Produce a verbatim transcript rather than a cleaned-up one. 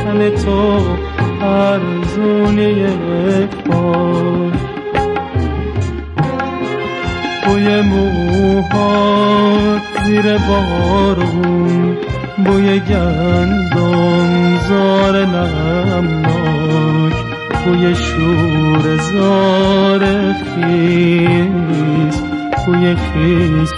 تن تو ارزون یک بار. بوی موهات زیر بارون، بوی گندم زار نمناک، بوی شور زار خیز، بوی خیز